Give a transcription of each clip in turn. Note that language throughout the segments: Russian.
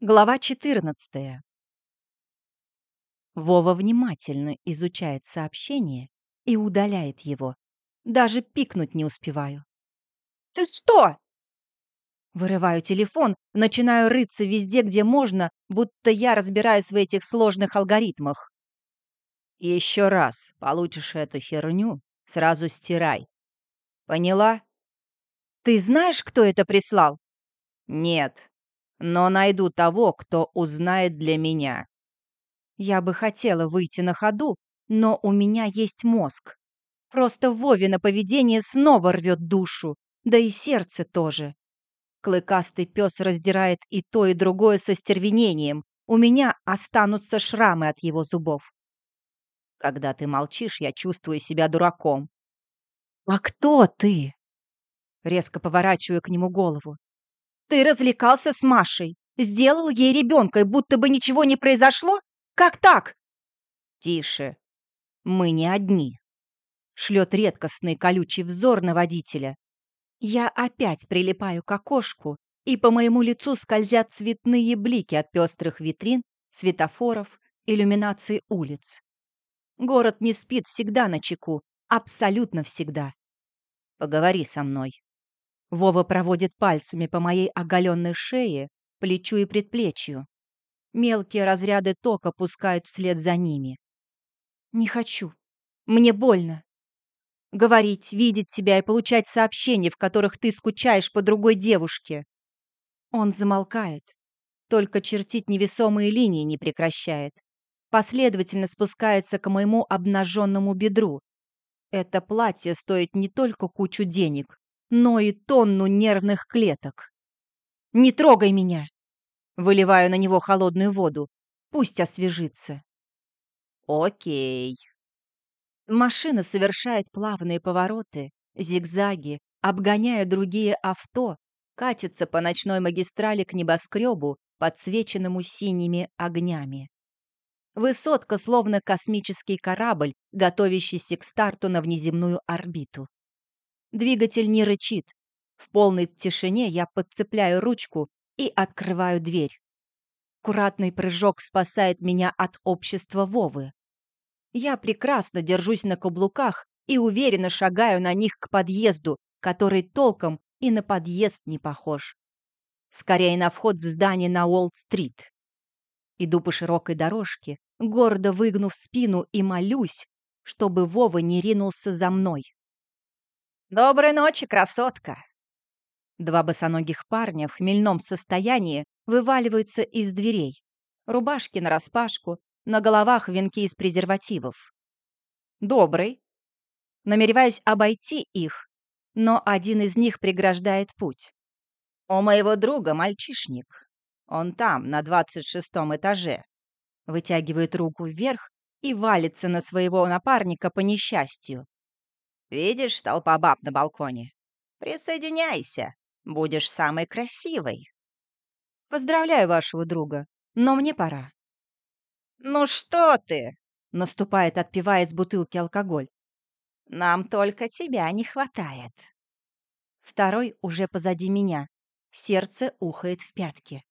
Глава 14. Вова внимательно изучает сообщение и удаляет его. Даже пикнуть не успеваю. «Ты что?» Вырываю телефон, начинаю рыться везде, где можно, будто я разбираюсь в этих сложных алгоритмах. «Еще раз получишь эту херню, сразу стирай. Поняла?» «Ты знаешь, кто это прислал?» «Нет, но найду того, кто узнает для меня». Я бы хотела выйти на ходу, но у меня есть мозг. Просто Вовино поведение снова рвет душу, да и сердце тоже. Клыкастый пес раздирает и то, и другое со стервенением. У меня останутся шрамы от его зубов. Когда ты молчишь, я чувствую себя дураком. «А кто ты?» Резко поворачиваю к нему голову. «Ты развлекался с Машей, сделал ей ребенка, и будто бы ничего не произошло? Как так?» «Тише. Мы не одни», — шлет редкостный колючий взор на водителя. Я опять прилипаю к окошку, и по моему лицу скользят цветные блики от пестрых витрин, светофоров, иллюминации улиц. Город не спит всегда начеку, абсолютно всегда. Поговори со мной. Вова проводит пальцами по моей оголенной шее, плечу и предплечью. Мелкие разряды тока пускают вслед за ними. Не хочу. Мне больно. Говорить, видеть тебя и получать сообщения, в которых ты скучаешь по другой девушке. Он замолкает, только чертить невесомые линии не прекращает. Последовательно спускается к моему обнаженному бедру. Это платье стоит не только кучу денег, но и тонну нервных клеток. «Не трогай меня!» Выливаю на него холодную воду. Пусть освежится. «Окей». Машина совершает плавные повороты, зигзаги, обгоняя другие авто, катится по ночной магистрали к небоскребу, подсвеченному синими огнями. Высотка словно космический корабль, готовящийся к старту на внеземную орбиту. Двигатель не рычит. В полной тишине я подцепляю ручку и открываю дверь. Аккуратный прыжок спасает меня от общества Вовы. Я прекрасно держусь на каблуках и уверенно шагаю на них к подъезду, который толком и на подъезд не похож. Скорее на вход в здание на Уолл-стрит. Иду по широкой дорожке, гордо выгнув спину и молюсь, чтобы Вова не ринулся за мной. «Доброй ночи, красотка!» Два босоногих парня в хмельном состоянии вываливаются из дверей. Рубашки нараспашку, на головах венки из презервативов. «Добрый!» Намереваюсь обойти их, но один из них преграждает путь. «У моего друга мальчишник. Он там, на 26-м этаже». Вытягивает руку вверх и валится на своего напарника по несчастью. «Видишь, толпа баб на балконе? Присоединяйся, будешь самой красивой». «Поздравляю вашего друга, но мне пора». «Ну что ты?» — наступает, отпивая из бутылки алкоголь. «Нам только тебя не хватает». Второй уже позади меня. Сердце ухает в пятки.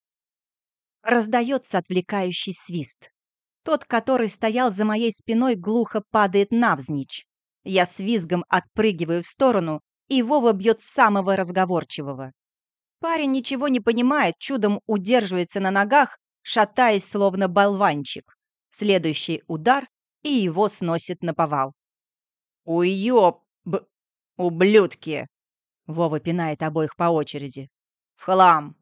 Раздается отвлекающий свист. Тот, который стоял за моей спиной, глухо падает навзничь. Я с визгом отпрыгиваю в сторону, и Вова бьет самого разговорчивого. Парень ничего не понимает, чудом удерживается на ногах, шатаясь, словно болванчик. Следующий удар, и его сносит наповал. «Уёб... ублюдки!» Вова пинает обоих по очереди. «В хлам!»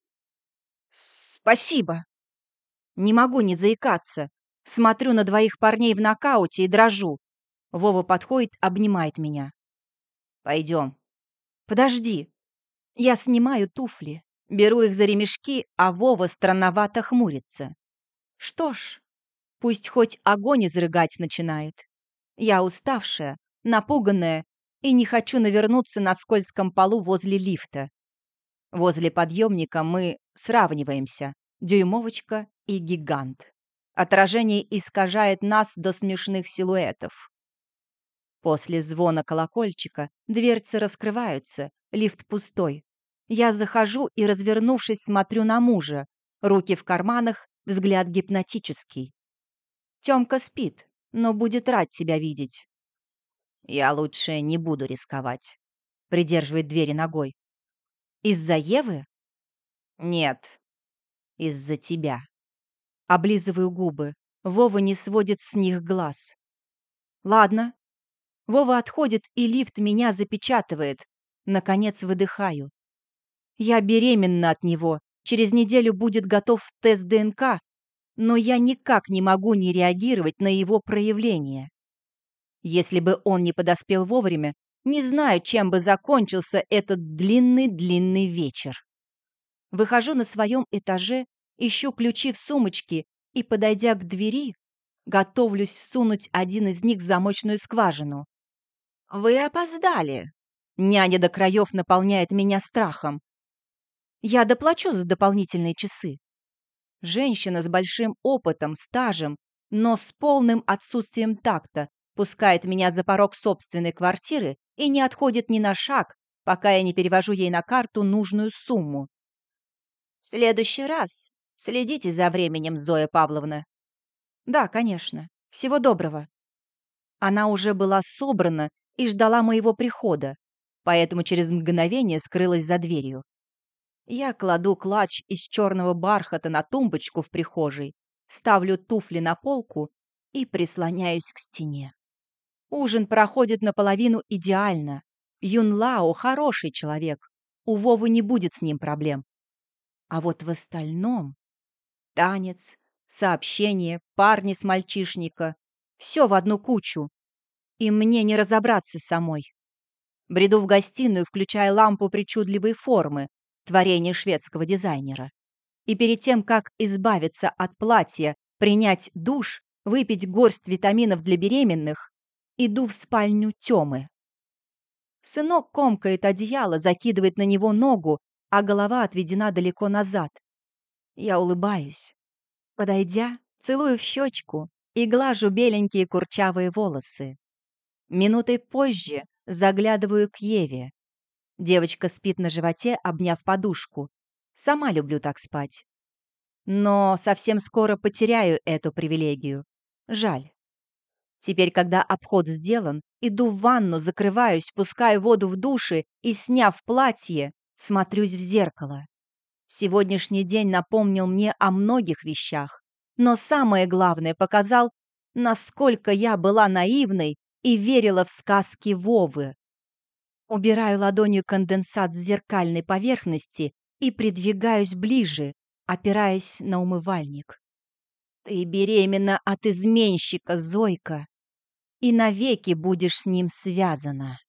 «Спасибо!» Не могу не заикаться. Смотрю на двоих парней в нокауте и дрожу. Вова подходит, обнимает меня. «Пойдем». «Подожди». Я снимаю туфли, беру их за ремешки, а Вова странновато хмурится. Что ж, пусть хоть огонь изрыгать начинает. Я уставшая, напуганная и не хочу навернуться на скользком полу возле лифта. Возле подъемника мы сравниваемся. Дюймовочка и гигант. Отражение искажает нас до смешных силуэтов. После звона колокольчика дверцы раскрываются, лифт пустой. Я захожу и, развернувшись, смотрю на мужа. Руки в карманах, взгляд гипнотический. Тёмка спит, но будет рад тебя видеть. Я лучше не буду рисковать. Придерживает двери ногой. Из-за Евы? Нет, из-за тебя. Облизываю губы. Вова не сводит с них глаз. Ладно. Вова отходит, и лифт меня запечатывает. Наконец выдыхаю. Я беременна от него. Через неделю будет готов тест ДНК, но я никак не могу не реагировать на его проявление. Если бы он не подоспел вовремя, не знаю, чем бы закончился этот длинный-длинный вечер. Выхожу на своем этаже, ищу ключи в сумочке и, подойдя к двери, готовлюсь всунуть один из них в замочную скважину. «Вы опоздали!» Няня до краев наполняет меня страхом. Я доплачу за дополнительные часы. Женщина с большим опытом, стажем, но с полным отсутствием такта пускает меня за порог собственной квартиры и не отходит ни на шаг, пока я не перевожу ей на карту нужную сумму. В следующий раз следите за временем, Зоя Павловна. Да, конечно. Всего доброго. Она уже была собрана и ждала моего прихода, поэтому через мгновение скрылась за дверью. Я кладу клатч из черного бархата на тумбочку в прихожей, ставлю туфли на полку и прислоняюсь к стене. Ужин проходит наполовину идеально. Юн Лао хороший человек. У Вовы не будет с ним проблем. А вот в остальном... Танец, сообщение, парни с мальчишника. Все в одну кучу. И мне не разобраться самой. Бреду в гостиную, включая лампу причудливой формы, творение шведского дизайнера. И перед тем, как избавиться от платья, принять душ, выпить горсть витаминов для беременных, иду в спальню Тёмы. Сынок комкает одеяло, закидывает на него ногу, а голова отведена далеко назад. Я улыбаюсь. Подойдя, целую в щечку и глажу беленькие курчавые волосы. Минутой позже заглядываю к Еве. Девочка спит на животе, обняв подушку. Сама люблю так спать. Но совсем скоро потеряю эту привилегию. Жаль. Теперь, когда обход сделан, иду в ванну, закрываюсь, пускаю воду в душе и, сняв платье, смотрюсь в зеркало. Сегодняшний день напомнил мне о многих вещах, но самое главное показал, насколько я была наивной и верила в сказки Вовы. Убираю ладонью конденсат с зеркальной поверхности и придвигаюсь ближе, опираясь на умывальник. Ты беременна от изменщика, Зойка, и навеки будешь с ним связана.